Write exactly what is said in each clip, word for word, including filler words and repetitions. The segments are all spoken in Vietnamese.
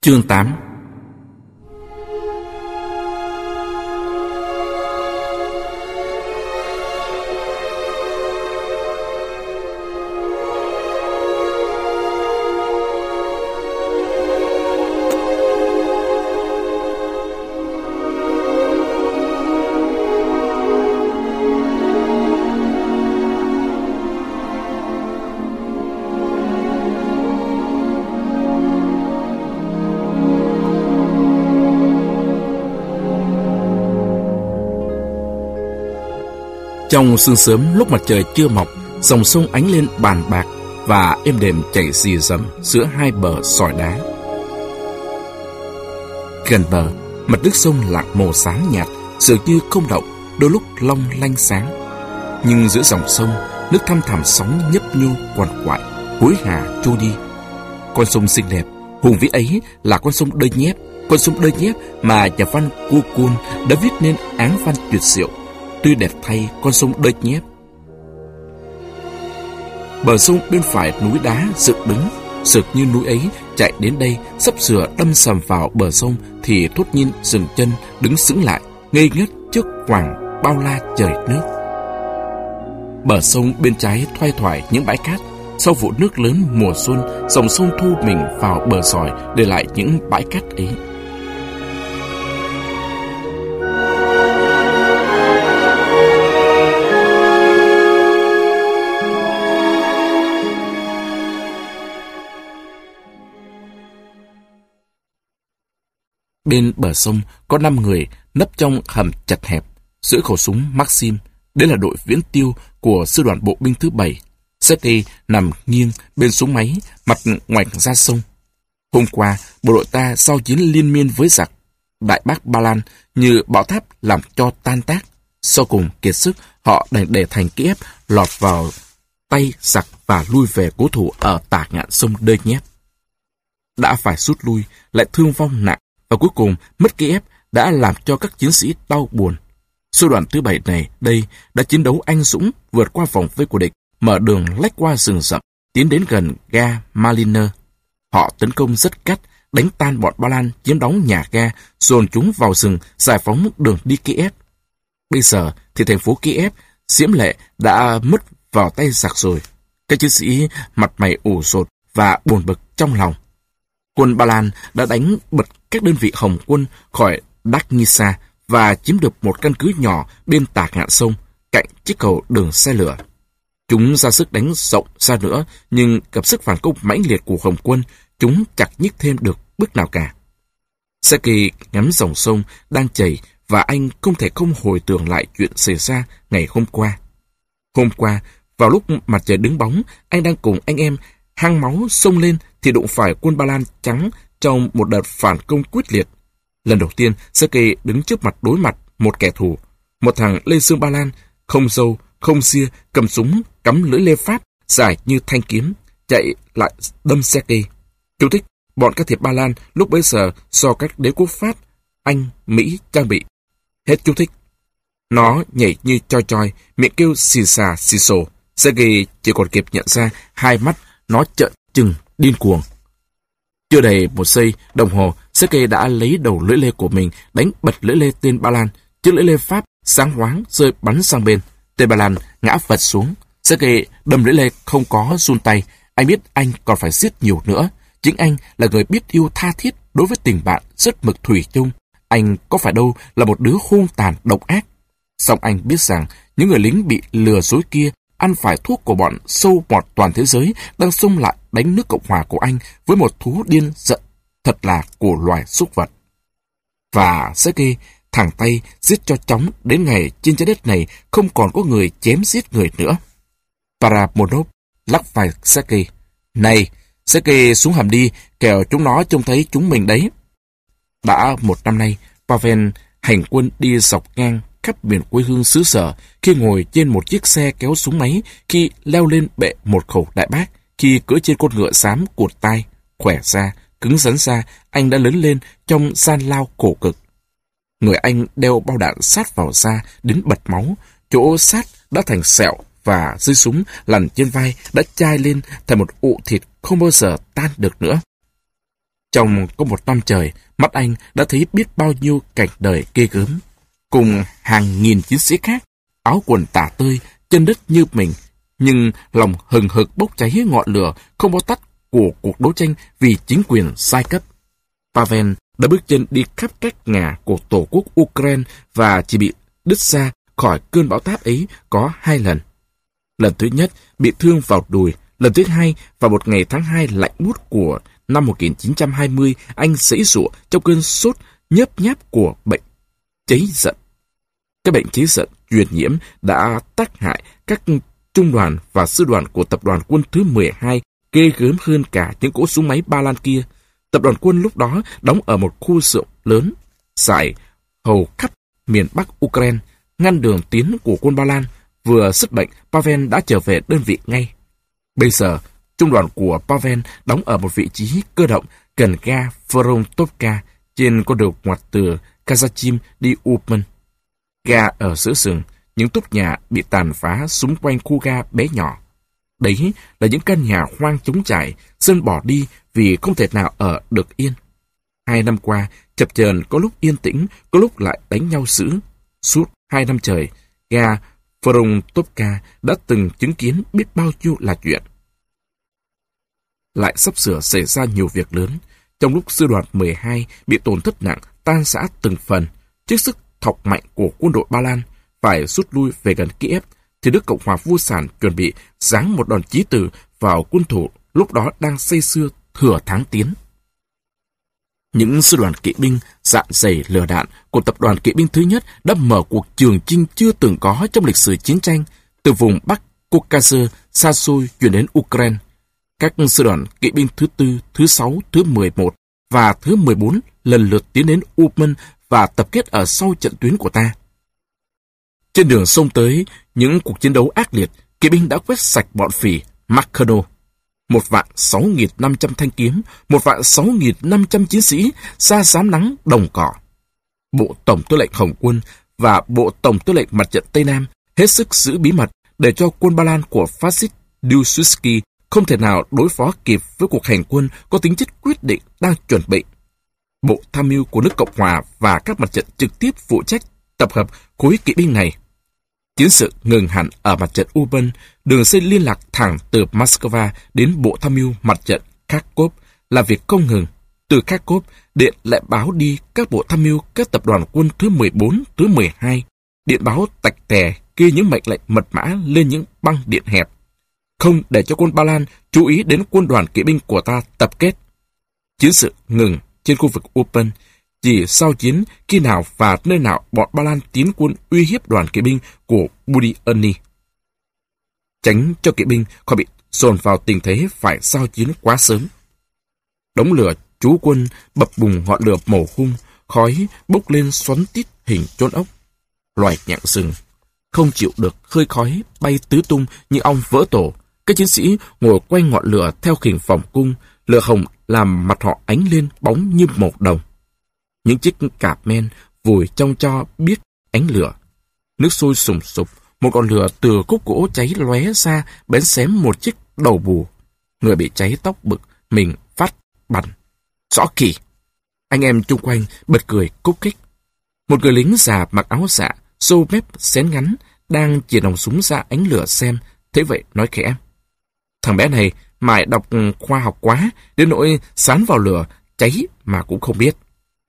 Chương tám. Trong sương sớm lúc mặt trời chưa mọc, dòng sông ánh lên bàn bạc và êm đềm chảy rì rầm giữa hai bờ sỏi đá. Gần bờ, mặt nước sông lặng màu xám nhạt, dường như không động, đôi lúc long lanh sáng. Nhưng giữa dòng sông, nước thăm thẳm sóng nhấp nhô quằn quại, hối hả trôi đi. Con sông xinh đẹp, hùng vĩ ấy là con sông Đơi Nhép, con sông Đơi Nhép mà nhà văn Gokul đã viết nên áng văn tuyệt diệu. Tuy đẹp thay con sông Đơi Nhép. Bờ sông bên phải núi đá dựng đứng, sực như núi ấy chạy đến đây, sắp sửa đâm sầm vào bờ sông thì thốt nhiên dừng chân đứng sững lại, ngây ngất trước khoảng bao la trời nước. Bờ sông bên trái thoai thoải những bãi cát. Sau vụ nước lớn mùa xuân, dòng sông thu mình vào bờ sỏi để lại những bãi cát ấy. Bên bờ sông có năm người nấp trong hầm chật hẹp, giữa khẩu súng Maxim. Đây là đội viễn tiêu của sư đoàn bộ binh thứ bảy. Sergei nằm nghiêng bên súng máy, mặt ngoảnh ra sông. Hôm qua, bộ đội ta sau chiến liên miên với giặc Đại Bác Ba Lan như bão tháp làm cho tan tác. Sau cùng kiệt sức, họ đành để thành Kiev lọt vào tay giặc và lui về cố thủ ở tả ngạn sông Đơi Nhép. Đã phải rút lui, lại thương vong nặng, và cuối cùng mất Kiev đã làm cho các chiến sĩ đau buồn. Sư đoàn thứ bảy này đây đã chiến đấu anh dũng, vượt qua vòng vây của địch, mở đường lách qua rừng rậm, tiến đến gần ga Maliner. Họ tấn công rất gắt, đánh tan bọn Ba Lan chiếm đóng nhà ga, dồn chúng vào rừng, giải phóng đường đi Kiev. Bây giờ thì thành phố Kiev diễm lệ đã mất vào tay giặc rồi. Các chiến sĩ mặt mày ủ rột và buồn bực trong lòng. Quân Ba Lan đã đánh bật các đơn vị Hồng quân khỏi Darnitsa và chiếm được một căn cứ nhỏ bên tả ngạn sông, cạnh chiếc cầu đường xe lửa. Chúng ra sức đánh rộng ra nữa, nhưng gặp sức phản công mãnh liệt của Hồng quân, chúng chẳng nhích thêm được bước nào cả. Sergei ngắm dòng sông đang chảy và anh không thể không hồi tưởng lại chuyện xảy ra ngày hôm qua. Hôm qua, vào lúc mặt trời đứng bóng, anh đang cùng anh em hăng máu xông lên thì đụng phải quân Ba Lan trắng trong một đợt phản công quyết liệt. Lần đầu tiên, Sergei đứng trước mặt đối mặt một kẻ thù, một thằng Lê Sương Ba Lan, không râu, không ria, cầm súng, cắm lưỡi lê Pháp, dài như thanh kiếm, chạy lại đâm Sergei. Chú thích, bọn can thiệp Ba Lan lúc bấy giờ do các đế quốc Pháp, Anh, Mỹ trang bị. Hết chú thích. Nó nhảy như choi choi, miệng kêu xì xà xì xồ. Sergei chỉ còn kịp nhận ra hai mắt nó trợn trừng điên cuồng. Chưa đầy một giây đồng hồ, Sergei đã lấy đầu lưỡi lê của mình đánh bật lưỡi lê tên Ba Lan. Chiếc lưỡi lê Pháp sáng hoáng rơi bắn sang bên. Tên Ba Lan ngã vật xuống. Sergei đâm lưỡi lê không có run tay. Anh biết anh còn phải giết nhiều nữa. Chính anh là người biết yêu tha thiết đối với tình bạn rất mực thủy chung. Anh có phải đâu là một đứa hung tàn độc ác. Song anh biết rằng những người lính bị lừa dối kia ăn phải thuốc của bọn sâu mọt toàn thế giới đang xông lại đánh nước Cộng hòa của anh với một thú điên giận thật là của loài súc vật. Và Sergei thẳng tay giết cho chóng đến ngày trên trái đất này không còn có người chém giết người nữa. Paramonov lắc vai Sergei. Này, Sergei xuống hầm đi, kẻo chúng nó trông thấy chúng mình đấy. Đã một năm nay, Pavel hành quân đi dọc ngang khắp miền quê hương xứ sở, khi ngồi trên một chiếc xe kéo súng máy, khi leo lên bệ một khẩu đại bác, khi cưỡi trên con ngựa xám cụt tai, khỏe ra, cứng rắn ra, anh đã lớn lên trong gian lao khổ cực. Người anh đeo bao đạn sát vào da đến bật máu, chỗ sát đã thành sẹo và dưới súng lằn trên vai đã chai lên thành một ụ thịt không bao giờ tan được nữa. Trong có một năm trời, mắt anh đã thấy biết bao nhiêu cảnh đời ghê gớm. Cùng hàng nghìn chiến sĩ khác, áo quần tả tơi, chân đất như mình, nhưng lòng hừng hực bốc cháy ngọn lửa không bao tắt của cuộc đấu tranh vì chính quyền sai cấp. Pavel đã bước chân đi khắp các ngả của tổ quốc Ukraine và chỉ bị đứt xa khỏi cơn bão táp ấy có hai lần. Lần thứ nhất bị thương vào đùi, lần thứ hai vào một ngày tháng hai lạnh buốt của năm một nghìn chín trăm hai mươi, anh giãy giụa trong cơn sốt nhớp nháp của bệnh cháy giận. Cái bệnh cháy giận truyền nhiễm đã tác hại các trung đoàn và sư đoàn của tập đoàn quân thứ mười hai ghê gớm hơn cả những cỗ súng máy Ba Lan kia. Tập đoàn quân lúc đó đóng ở một khu xưởng lớn, dài hầu khắp miền Bắc Ukraine, ngăn đường tiến của quân Ba Lan. Vừa sức bệnh, Pavel đã trở về đơn vị ngay. Bây giờ, trung đoàn của Pavel đóng ở một vị trí cơ động gần ga Vorontovka trên con đường ngoặt từ Kazachim đi Uman. Ga ở giữa rừng, những túp nhà bị tàn phá xung quanh khu ga bé nhỏ. Đấy là những căn nhà hoang trống trải, dân bỏ đi vì không thể nào ở được yên. Hai năm qua, chập chờn có lúc yên tĩnh, có lúc lại đánh nhau dữ. Suốt hai năm trời, ga Vorontovka đã từng chứng kiến biết bao nhiêu là chuyện. Lại sắp sửa xảy ra nhiều việc lớn. Trong lúc sư đoàn mười hai bị tổn thất nặng, tan rã từng phần, trước sức thọc mạnh của quân đội Ba Lan phải rút lui về gần Kiev, thì nước Cộng hòa Vô sản chuẩn bị giáng một đòn chí tử vào quân thủ lúc đó đang say sưa thừa tháng tiến. Những sư đoàn kỵ binh dạn dày lửa đạn của tập đoàn kỵ binh thứ nhất đã mở cuộc trường chinh chưa từng có trong lịch sử chiến tranh, từ vùng Bắc Caucasus xa xôi chuyển đến Ukraine. Các sư đoàn kỵ binh thứ tư, thứ sáu, thứ mười một và thứ mười bốn lần lượt tiến đến Uman và tập kết ở sau trận tuyến của ta. Trên đường sông tới những cuộc chiến đấu ác liệt, kỵ binh đã quét sạch bọn phỉ Makhno. Một vạn sáu nghìn năm trăm thanh kiếm, một vạn sáu nghìn năm trăm chiến sĩ ra xám nắng đồng cỏ. Bộ Tổng tư lệnh Hồng quân và Bộ Tổng tư lệnh Mặt trận Tây Nam hết sức giữ bí mật để cho quân Ba Lan của phát xít Piłsudski không thể nào đối phó kịp với cuộc hành quân có tính chất quyết định đang chuẩn bị. Bộ tham mưu của nước Cộng hòa và các mặt trận trực tiếp phụ trách tập hợp khối kỵ binh này. Chiến sự ngừng hẳn ở mặt trận Uman, đường dây liên lạc thẳng từ Moscow đến Bộ tham mưu mặt trận Kharkov là việc không ngừng. Từ Kharkov, điện lại báo đi các bộ tham mưu các tập đoàn quân thứ mười bốn, thứ mười hai. Điện báo tạch tè ghi những mệnh lệnh mật mã lên những băng điện hẹp. Không để cho quân Ba Lan chú ý đến quân đoàn kỵ binh của ta tập kết. Chiến sự ngừng trên khu vực Uman, chỉ sau chiến khi nào và nơi nào bọn Ba Lan tiến quân uy hiếp đoàn kỵ binh của Budyonny. Tránh cho kỵ binh khỏi bị dồn vào tình thế phải giao chiến quá sớm. Đống lửa trú quân bập bùng ngọn lửa màu hung, khói bốc lên xoắn tít hình chôn ốc. Loài nhặng rừng không chịu được hơi khói bay tứ tung như ong vỡ tổ. Các chiến sĩ ngồi quanh ngọn lửa theo khỉnh vòng cung, lửa hồng làm mặt họ ánh lên bóng như màu đồng. Những chiếc cạp men vùi trong tro biết ánh lửa. Nước sôi sùng sục, một ngọn lửa từ khúc gỗ cháy lóe ra bén xém một chiếc đầu bù. Người bị cháy tóc bực, mình phát bắn. Rõ kỳ! Anh em chung quanh bật cười cúc khích. Một người lính già mặc áo dạ, râu mép xén ngắn, đang chĩa nòng súng ra ánh lửa xem, thế vậy nói khẽ. Thằng bé này mải đọc khoa học quá, đến nỗi sán vào lửa, cháy mà cũng không biết.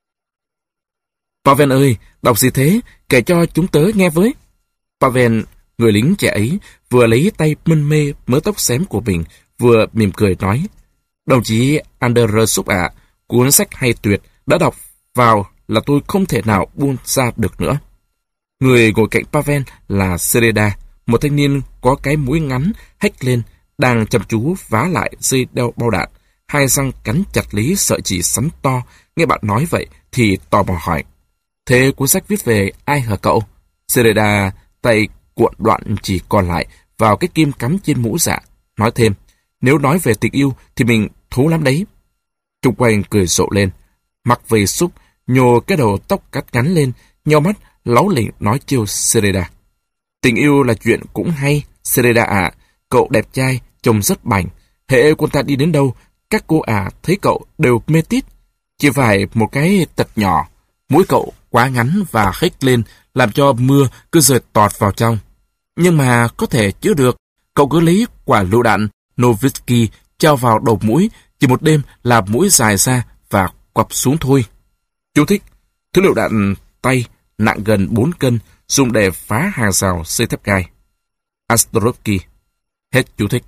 Pavel ơi, đọc gì thế? Kể cho chúng tớ nghe với. Pavel, người lính trẻ ấy, vừa lấy tay mân mê mớ tóc xém của mình, vừa mỉm cười nói. Đồng chí Andersuk ạ, cuốn sách hay tuyệt, đã đọc vào là tôi không thể nào buông ra được nữa. Người ngồi cạnh Pavel là Sereda, một thanh niên có cái mũi ngắn hếch lên, đang chăm chú vá lại dây đeo bao đạn, hai răng cắn chặt lấy sợi chỉ sắn to. Nghe bạn nói vậy thì tò mò hỏi. Thế cuốn sách viết về ai hả cậu? Sereda tay cuộn đoạn chỉ còn lại vào cái kim cắm trên mũ dạ, nói thêm. Nếu nói về tình yêu thì mình thú lắm đấy. Trung quanh cười rộ lên. Mặc về xúc, nhô cái đầu tóc cắt ngắn lên, nheo mắt, láu lỉnh nói chiêu Sereda. Tình yêu là chuyện cũng hay, Sereda ạ. Cậu đẹp trai, trông rất bảnh. Hễ quân ta đi đến đâu, các cô ả thấy cậu đều mê tít. Chỉ phải một cái tật nhỏ, mũi cậu quá ngắn và khếch lên, làm cho mưa cứ rơi tọt vào trong. Nhưng mà có thể chữa được, cậu cứ lấy quả lựu đạn Novitzky treo vào đầu mũi, chỉ một đêm là mũi dài ra và quặp xuống thôi. Chú thích: thứ lựu đạn tay nặng gần bốn cân, dùng để phá hàng rào xây thép gai. Astrovsky. Hết chú thích.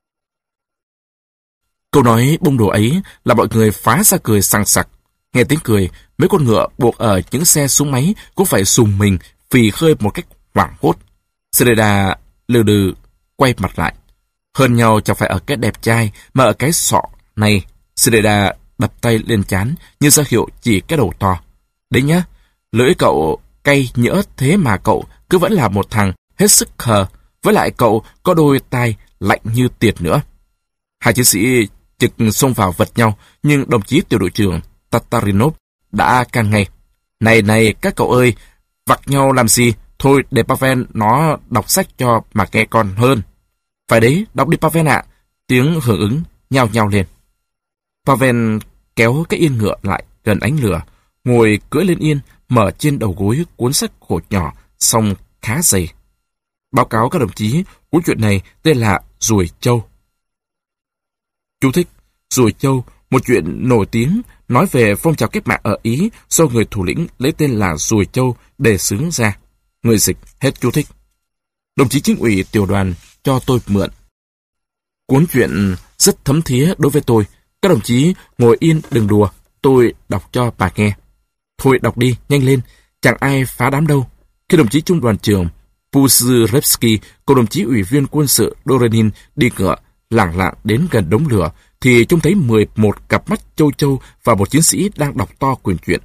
Câu nói bông đồ ấy là mọi người phá ra cười sằng sặc. Nghe tiếng cười, mấy con ngựa buộc ở những xe súng máy cũng phải sùng mình phì khơi một cách hoảng hốt. Sereda lừ đừ quay mặt lại. Hơn nhau chẳng phải ở cái đẹp trai mà ở cái sọ này. Sereda đập tay lên trán như ra hiệu chỉ cái đầu to. Đấy nhá, lưỡi cậu cay nhỡ thế mà cậu cứ vẫn là một thằng hết sức khờ. Với lại cậu có đôi tai lạnh như tiệt nữa. Hai chiến sĩ trực xông vào vật nhau, nhưng đồng chí tiểu đội trưởng Tatarinov đã can ngay. Này này các cậu ơi, vặt nhau làm gì? Thôi để Pavel nó đọc sách cho mà nghe con hơn. Phải đấy, đọc đi Pavel ạ. Tiếng hưởng ứng nhao nhao lên. Pavel kéo cái yên ngựa lại gần ánh lửa, ngồi cưỡi lên yên, mở trên đầu gối cuốn sách khổ nhỏ, song khá dày. Báo cáo các đồng chí, cuốn truyện này tên là Ruồi Trâu. Chú thích: Ruồi Trâu, một chuyện nổi tiếng nói về phong trào cách mạng ở Ý do người thủ lĩnh lấy tên là Ruồi Trâu đề xướng ra. Người dịch. Hết chú thích. Đồng chí chính ủy tiểu đoàn cho tôi mượn. Cuốn truyện rất thấm thía đối với tôi. Các đồng chí ngồi yên đừng đùa, tôi đọc cho bà nghe. Thôi đọc đi, nhanh lên, chẳng ai phá đám đâu. Khi đồng chí trung đoàn trưởng Puzyrevsky cùng đồng chí ủy viên quân sự Dorenin đi ngựa lảng lạng đến gần đống lửa, thì trông thấy mười một cặp mắt châu châu và một chiến sĩ đang đọc to quyển truyện.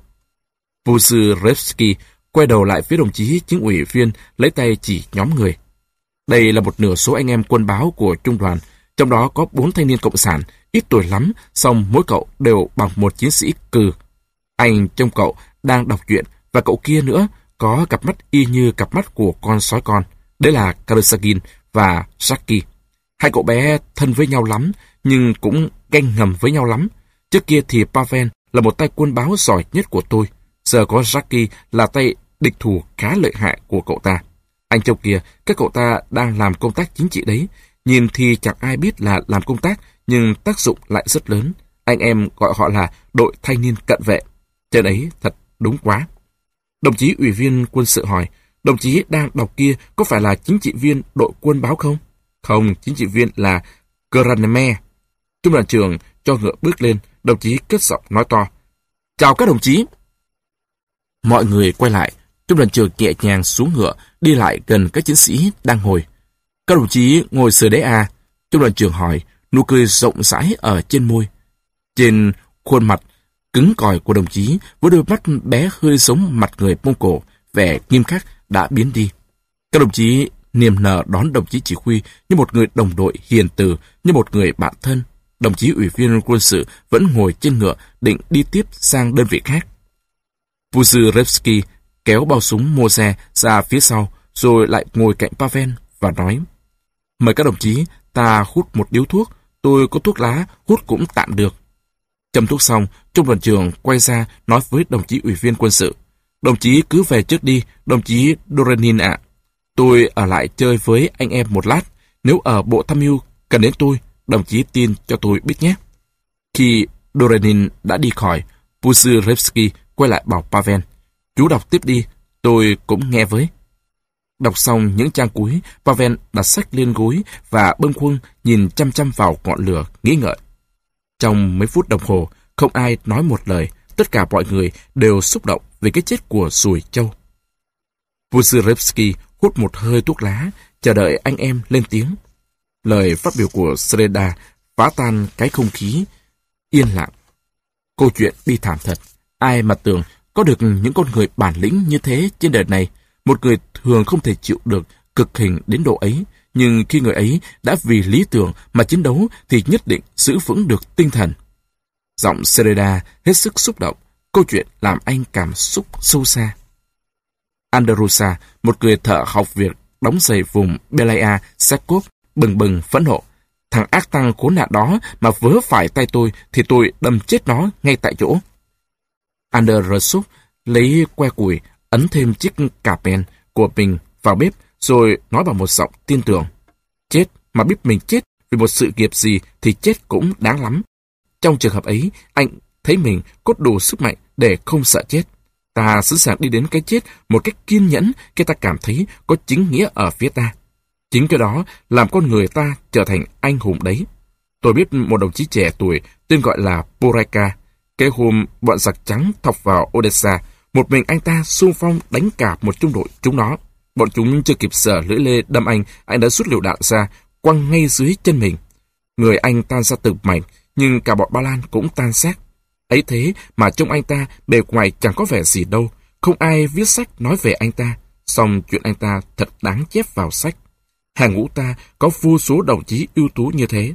Puzyrevsky quay đầu lại phía đồng chí chính ủy viên, lấy tay chỉ nhóm người. Đây là một nửa số anh em quân báo của trung đoàn, trong đó có bốn thanh niên cộng sản, ít tuổi lắm, song mỗi cậu đều bằng một chiến sĩ cừ. Anh trong cậu đang đọc truyện, và cậu kia nữa có cặp mắt y như cặp mắt của con sói con. Đấy là Karasagin và Saki. Hai cậu bé thân với nhau lắm, nhưng cũng ganh ngầm với nhau lắm. Trước kia thì Pavel là một tay quân báo giỏi nhất của tôi. Giờ có Saki là tay địch thủ khá lợi hại của cậu ta. Anh trong kia, các cậu ta đang làm công tác chính trị đấy. Nhìn thì chẳng ai biết là làm công tác, nhưng tác dụng lại rất lớn. Anh em gọi họ là đội thanh niên cận vệ. Trên ấy thật đúng quá. Đồng chí ủy viên quân sự hỏi, đồng chí đang đọc kia có phải là chính trị viên đội quân báo không? Không, chính trị viên là Kranemer. Trung đoàn trưởng cho ngựa bước lên, đồng chí cất giọng nói to. Chào các đồng chí. Mọi người quay lại, trung đoàn trưởng nhẹ nhàng xuống ngựa, đi lại gần các chiến sĩ đang ngồi. Các đồng chí ngồi sửa đấy à? Trung đoàn trưởng hỏi, nụ cười rộng rãi ở trên môi. Trên khuôn mặt cứng cỏi của đồng chí, với đôi mắt bé hơi giống mặt người Mông Cổ, vẻ nghiêm khắc đã biến đi. Các đồng chí niềm nở đón đồng chí chỉ huy như một người đồng đội hiền từ, như một người bạn thân. Đồng chí ủy viên quân sự vẫn ngồi trên ngựa, định đi tiếp sang đơn vị khác. Puzyrevsky kéo bao súng mua xe ra phía sau, rồi lại ngồi cạnh Pavel và nói, mời các đồng chí, ta hút một điếu thuốc, tôi có thuốc lá, hút cũng tạm được. Châm thuốc xong, trung đoàn trưởng quay ra nói với đồng chí ủy viên quân sự, đồng chí cứ về trước đi, đồng chí Dorenin ạ. Tôi ở lại chơi với anh em một lát, nếu ở bộ tham mưu cần đến tôi, đồng chí tin cho tôi biết nhé. Khi Dorenin đã đi khỏi, Puzyrevsky quay lại bảo Pavel, chú đọc tiếp đi, tôi cũng nghe với. Đọc xong những trang cuối, Pavel đặt sách lên gối và bâng khuâng nhìn chăm chăm vào ngọn lửa, nghĩ ngợi. Trong mấy phút đồng hồ, không ai nói một lời, tất cả mọi người đều xúc động về cái chết của Ruồi Trâu. Puzyrevsky hút một hơi thuốc lá, chờ đợi anh em lên tiếng. Lời phát biểu của Sereda phá tan cái không khí yên lặng. Câu chuyện bi thảm thật. Ai mà tưởng có được những con người bản lĩnh như thế trên đời này. Một người thường không thể chịu được cực hình đến độ ấy, nhưng khi người ấy đã vì lý tưởng mà chiến đấu thì nhất định giữ vững được tinh thần. Giọng Sereda hết sức xúc động, câu chuyện làm anh cảm xúc sâu xa. Andrusa, một người thợ học việc đóng giày vùng Belaya Sekov, bừng bừng phẫn nộ. Thằng ác tăng khốn nạn đó mà vớ phải tay tôi thì tôi đâm chết nó ngay tại chỗ. Andersuk lấy que củi, ấn thêm chiếc cà pen của mình vào bếp, rồi nói bằng một giọng tin tưởng. Chết, mà biết mình chết vì một sự nghiệp gì thì chết cũng đáng lắm. Trong trường hợp ấy, anh thấy mình có đủ sức mạnh để không sợ chết. Ta sẵn sàng đi đến cái chết một cách kiên nhẫn khi ta cảm thấy có chính nghĩa ở phía ta. Chính cái đó làm con người ta trở thành anh hùng đấy. Tôi biết một đồng chí trẻ tuổi tên gọi là Poreka. Cái hôm bọn giặc trắng thọc vào Odessa, một mình anh ta xung phong đánh cả một trung đội chúng nó. Bọn chúng chưa kịp sở lưỡi lê đâm anh, anh đã rút lựu đạn ra, quăng ngay dưới chân mình. Người anh tan ra từng mảnh, nhưng cả bọn Ba Lan cũng tan xác. Ấy thế mà trông anh ta bề ngoài chẳng có vẻ gì đâu, không ai viết sách nói về anh ta, song chuyện anh ta thật đáng chép vào sách. Hàng ngũ ta có vô số đồng chí ưu tú như thế.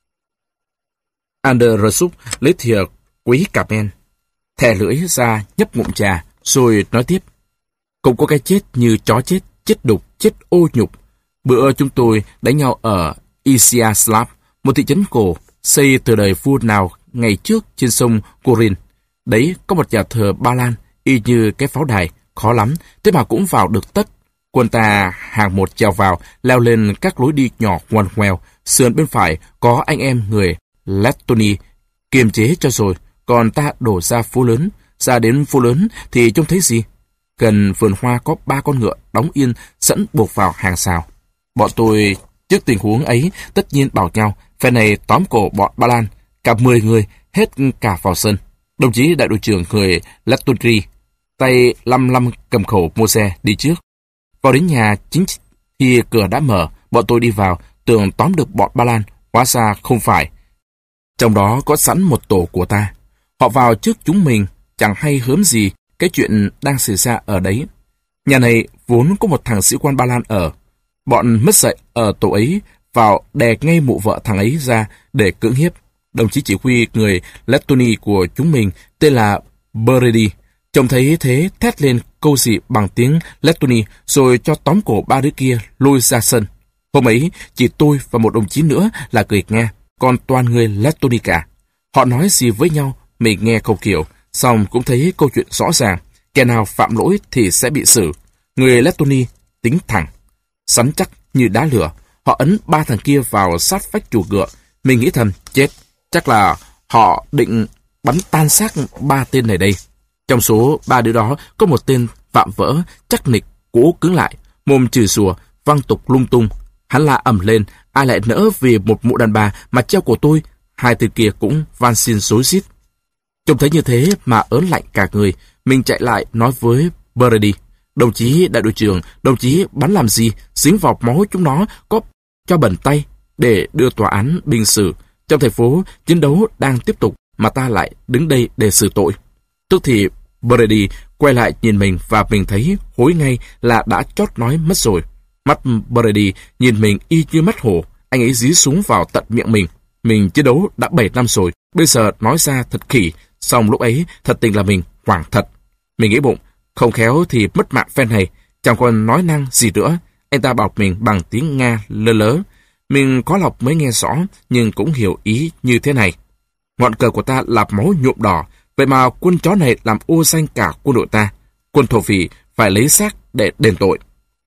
Andersuk lấy thìa quý cà men, thè lưỡi ra nhấp ngụm trà, rồi nói tiếp. Cũng có cái chết như chó chết, chết đục, chết ô nhục. Bữa chúng tôi đánh nhau ở Isiaslav, một thị trấn cổ xây từ đời vua nào ngày trước trên sông Korin. Đấy có một nhà thờ Ba Lan, y như cái pháo đài, khó lắm, thế mà cũng vào được tất. Quân ta hàng một trèo vào, leo lên các lối đi nhỏ ngoằn ngoèo, sườn bên phải có anh em người Lettoni kiềm chế cho rồi, còn ta đổ ra phố lớn. Ra đến phố lớn thì trông thấy gì? Gần vườn hoa có ba con ngựa đóng yên sẵn buộc vào hàng rào. Bọn tôi trước tình huống ấy tất nhiên bảo nhau, phe này tóm cổ bọn Ba Lan, cả mười người hết cả vào sân. Đồng chí đại đội trưởng người Lettoni tay lăm lăm cầm khẩu mua xe đi trước. Vào đến nhà chính thì cửa đã mở, bọn tôi đi vào, tưởng tóm được bọn Ba Lan, hóa ra không phải. Trong đó có sẵn một tổ của ta. Họ vào trước chúng mình, chẳng hay hớm gì cái chuyện đang xảy ra ở đấy. Nhà này vốn có một thằng sĩ quan Ba Lan ở. Bọn mất dạy ở tổ ấy vào đè ngay mụ vợ thằng ấy ra để cưỡng hiếp. Đồng chí chỉ huy người Lettoni của chúng mình tên là Brady. Trông thấy thế thét lên câu gì bằng tiếng Lettoni rồi cho tóm cổ ba đứa kia lôi ra sân. Hôm ấy chỉ tôi và một đồng chí nữa là cười nghe, còn toàn người Lettoni cả. Họ nói gì với nhau mình nghe không hiểu, xong cũng thấy câu chuyện rõ ràng. Kẻ nào phạm lỗi thì sẽ bị xử. Người Lettoni tính thẳng, sắn chắc như đá lửa. Họ ấn ba thằng kia vào sát vách chuồng ngựa. Mình nghĩ thầm, chết, chắc là họ định bắn tan xác ba tên này đây. Trong số ba đứa đó có một tên vạm vỡ, chắc nịch, cố cứng lại, mồm chửi rủa, văng tục lung tung. Hắn la ầm lên, ai lại nỡ vì một mụ đàn bà mà treo cổ tôi. Hai tên kia cũng van xin rối rít. Trông thấy như thế mà ớn lạnh cả người, mình chạy lại nói với Brady. Đồng chí đại đội trưởng, đồng chí bắn làm gì, dính vào máu chúng nó, có cho bẩn tay để đưa tòa án bình xử. Trong thành phố, chiến đấu đang tiếp tục mà ta lại đứng đây để xử tội. Tức thì Brady quay lại nhìn mình và mình thấy hối ngay là đã chót nói mất rồi. Mắt Brady nhìn mình y như mắt hổ, anh ấy dí súng vào tận miệng mình. Mình chiến đấu đã bảy năm rồi, bây giờ nói ra thật khỉ, xong lúc ấy thật tình là mình hoảng thật. Mình nghĩ bụng, không khéo thì mất mạng phen này, chẳng còn nói năng gì nữa. Anh ta bảo mình bằng tiếng Nga lơ lớ. Mình có lọc mới nghe rõ, nhưng cũng hiểu ý như thế này. Ngọn cờ của ta là máu nhuộm đỏ, vậy mà quân chó này làm ô danh cả quân đội ta. Quân thổ phỉ phải lấy xác để đền tội.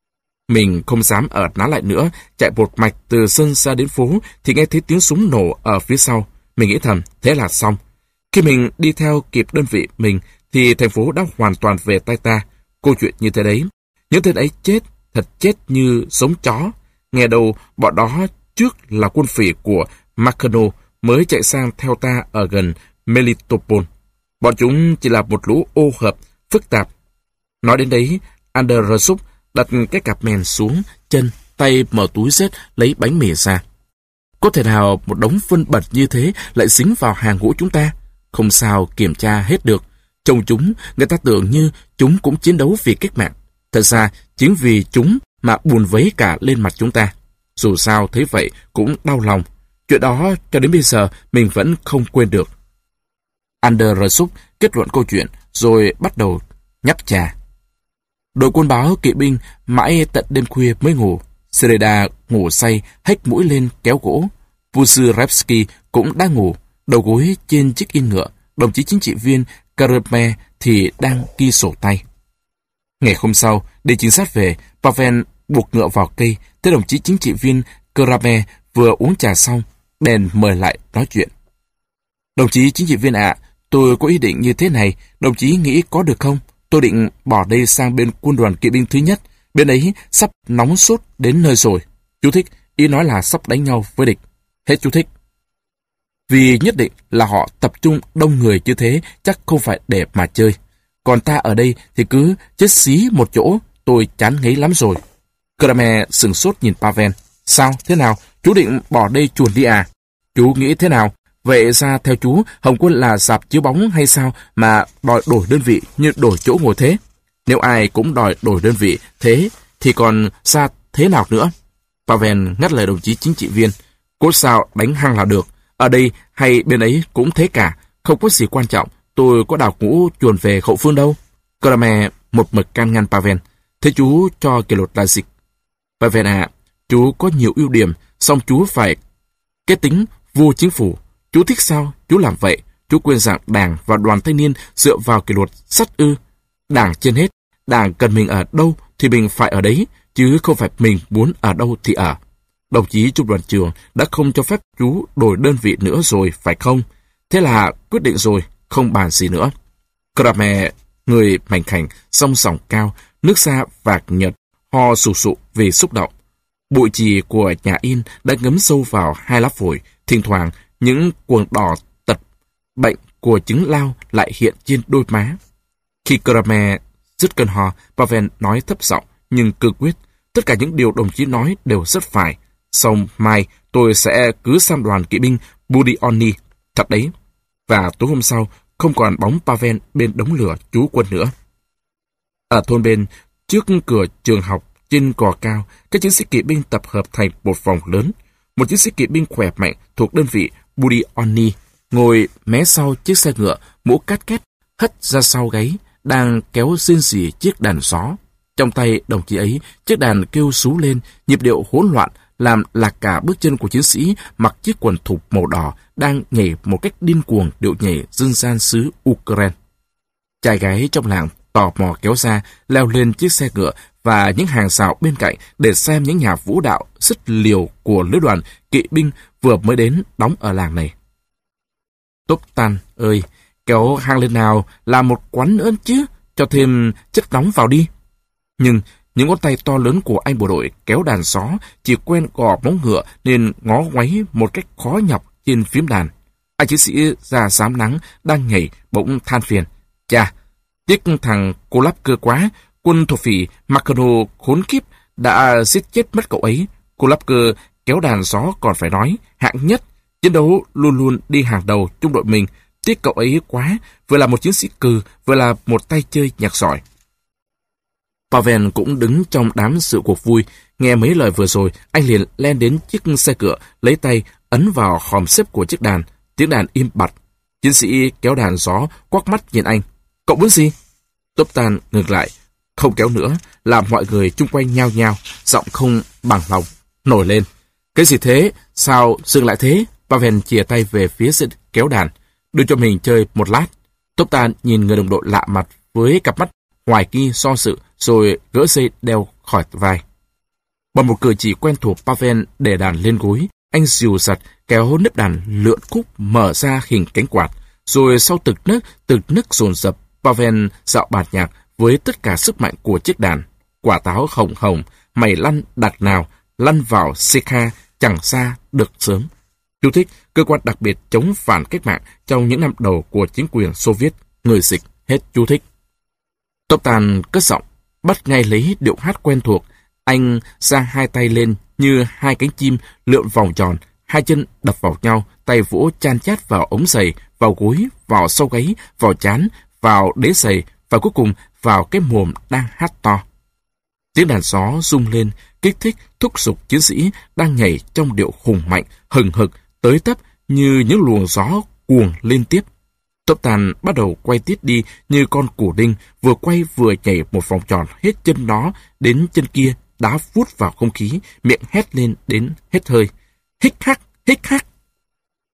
Mình không dám ở ná lại nữa, chạy một mạch từ sân ra đến phố thì nghe thấy tiếng súng nổ ở phía sau. Mình nghĩ thầm, thế là xong. Khi mình đi theo kịp đơn vị mình thì thành phố đã hoàn toàn về tay ta. Câu chuyện như thế đấy. Những tên ấy chết, thật chết như giống chó. Nghe đầu bọn đó trước là quân phỉ của Makhno mới chạy sang theo ta ở gần Melitopol. Bọn chúng chỉ là một lũ ô hợp, phức tạp. Nói đến đấy, Andersuk đặt cái cặp mèn xuống chân, tay mở túi xếp lấy bánh mì ra. Có thể nào một đống phân bẩn như thế lại dính vào hàng ngũ chúng ta? Không sao kiểm tra hết được. Trông chúng, người ta tưởng như chúng cũng chiến đấu vì cách mạng. Thật ra, chính vì chúng mà buồn vấy cả lên mặt chúng ta. Dù sao thấy vậy cũng đau lòng. Chuyện đó cho đến bây giờ mình vẫn không quên được. Andersuk kết luận câu chuyện rồi bắt đầu nhấp trà. Đội quân báo kỵ binh mãi tận đêm khuya mới ngủ. Sereda ngủ say, hếch mũi lên kéo gỗ. Pusyrevsky cũng đang ngủ, đầu gối trên chiếc yên ngựa. Đồng chí chính trị viên Kramer thì đang ghi sổ tay. Ngày hôm sau, để chính sát về, Pavel buộc ngựa vào cây, thấy đồng chí chính trị viên Kramer vừa uống trà xong, bèn mời lại nói chuyện. Đồng chí chính trị viên ạ, tôi có ý định như thế này, đồng chí nghĩ có được không? Tôi định bỏ đây sang bên quân đoàn kỵ binh thứ nhất, bên ấy sắp nóng sốt đến nơi rồi. Chú thích, ý nói là sắp đánh nhau với địch. Hết chú thích. Vì nhất định là họ tập trung đông người như thế, chắc không phải để mà chơi. Còn ta ở đây thì cứ chết xí một chỗ, tôi chán ngấy lắm rồi. Kramer sửng sốt nhìn Pavel. Sao, thế nào, chú định bỏ đây chuồn đi à? Chú nghĩ thế nào? Vậy ra theo chú, Hồng Quân là rạp chiếu bóng hay sao mà đòi đổi đơn vị như đổi chỗ ngồi thế? Nếu ai cũng đòi đổi đơn vị thế, thì còn xa thế nào nữa? Pavel ngắt lời đồng chí chính trị viên. Cốt sao đánh hăng là được. Ở đây hay bên ấy cũng thế cả. Không có gì quan trọng. Tôi có đào ngũ chuồn về hậu phương đâu. Kramer một mực can ngăn Pavel. Thế chú cho kỷ luật là dịch. Pavel à, chú có nhiều ưu điểm, song chú phải cái tính vua chính phủ. Chú thích sao, chú làm vậy. Chú quên rằng đảng và đoàn thanh niên dựa vào kỷ luật sắt ư. Đảng trên hết. Đảng cần mình ở đâu thì mình phải ở đấy, chứ không phải mình muốn ở đâu thì ở. Đồng chí trung đoàn trưởng đã không cho phép chú đổi đơn vị nữa rồi, phải không? Thế là quyết định rồi, không bàn gì nữa. Kramer, người mảnh khảnh, song sòng cao, nước da vạc nhợt, ho sù sụ vì xúc động. Bụi chì của nhà in đã ngấm sâu vào hai lá phổi, thỉnh thoảng những quầng đỏ tật bệnh của chứng lao lại hiện trên đôi má. Khi Kramer dứt cơn ho, Pavel nói thấp giọng nhưng cương quyết. Tất cả những điều đồng chí nói đều rất phải. Xong mai tôi sẽ cứ sang đoàn kỵ binh Budionni. Thật đấy. Và tối hôm sau không còn bóng Pavel bên đống lửa trú quân nữa. Ở thôn bên, trước cửa trường học trên cò cao, các chiến sĩ kỵ binh tập hợp thành một vòng lớn. Một chiến sĩ kỵ binh khỏe mạnh thuộc đơn vị Budionni ngồi mé sau chiếc xe ngựa, mũ cát két hất ra sau gáy, đang kéo rên rỉ chiếc đàn gió. Trong tay đồng chí ấy, chiếc đàn kêu sú lên, nhịp điệu hỗn loạn, làm lạc cả bước chân của chiến sĩ mặc chiếc quần thục màu đỏ đang nhảy một cách điên cuồng điệu nhảy dân gian xứ Ukraine. Trai gái trong làng tò mò kéo ra, leo lên chiếc xe ngựa và những hàng rào bên cạnh để xem những nhà vũ đạo rất liều của lữ đoàn kỵ binh vừa mới đến đóng ở làng này. Tốp Tan ơi, kéo hang lên nào, làm một quán nữa chứ, cho thêm chất nóng vào đi. Nhưng những ngón tay to lớn của anh bộ đội kéo đàn gió chỉ quen gò móng ngựa nên ngó ngoáy một cách khó nhọc trên phím đàn. Anh chiến sĩ da xám nắng đang nhảy bỗng than phiền. Chà, tiếc thằng cô lắp cơ quá, quân thổ phỉ Makhno khốn kiếp đã giết chết mất cậu ấy. Cô lắp cơ kéo đàn gió còn phải nói, hạng nhất, chiến đấu luôn luôn đi hàng đầu trong đội mình. Tiếc cậu ấy quá, vừa là một chiến sĩ cừ, vừa là một tay chơi nhạc giỏi. Pavel cũng đứng trong đám sự cuộc vui. Nghe mấy lời vừa rồi, anh liền len đến chiếc xe ngựa, lấy tay ấn vào hòm xếp của chiếc đàn. Tiếng đàn im bặt. Chiến sĩ kéo đàn gió quắc mắt nhìn anh. Cậu muốn gì? Tốp Tan ngừng lại, không kéo nữa, làm mọi người chung quanh nhao nhao, giọng không bằng lòng nổi lên. Cái gì thế? Sao dừng lại thế? Pavel chìa tay về phía xe kéo đàn. Đưa cho mình chơi một lát. Tốp Tan nhìn người đồng đội lạ mặt với cặp mắt hoài nghi so sự, rồi gỡ dây đeo khỏi vai. Bằng một cử chỉ quen thuộc, Pavel để đàn lên gối. Anh dìu dặt kéo nếp đàn lượn khúc mở ra hình cánh quạt. Rồi sau từng nấc, từng nấc dồn dập, Pavel dạo bạt nhạc với tất cả sức mạnh của chiếc đàn. Quả táo hồng hồng, mày lăn đặt nào, lăn vào Sekha chẳng xa được sớm. Chú thích, cơ quan đặc biệt chống phản cách mạng trong những năm đầu của chính quyền Xô Viết, người dịch, hết chú thích. Tốp Tan cất giọng, bắt ngay lấy điệu hát quen thuộc. Anh giang hai tay lên như hai cánh chim lượn vòng tròn, hai chân đập vào nhau, tay vỗ chan chát vào ống giày, vào gối, vào sau gáy, vào trán, vào đế giày và cuối cùng vào cái mồm đang hát to. Tiếng đàn gió rung lên, kích thích, thúc giục chiến sĩ đang nhảy trong điệu hùng mạnh, hừng hực, tới tấp như những luồng gió cuồng liên tiếp. Tốp Tan bắt đầu quay tiết đi như con củ đinh, vừa quay vừa nhảy một vòng tròn hết chân nó đến chân kia, đá vút vào không khí, miệng hét lên đến hết hơi. Hích hắc, hích hắc.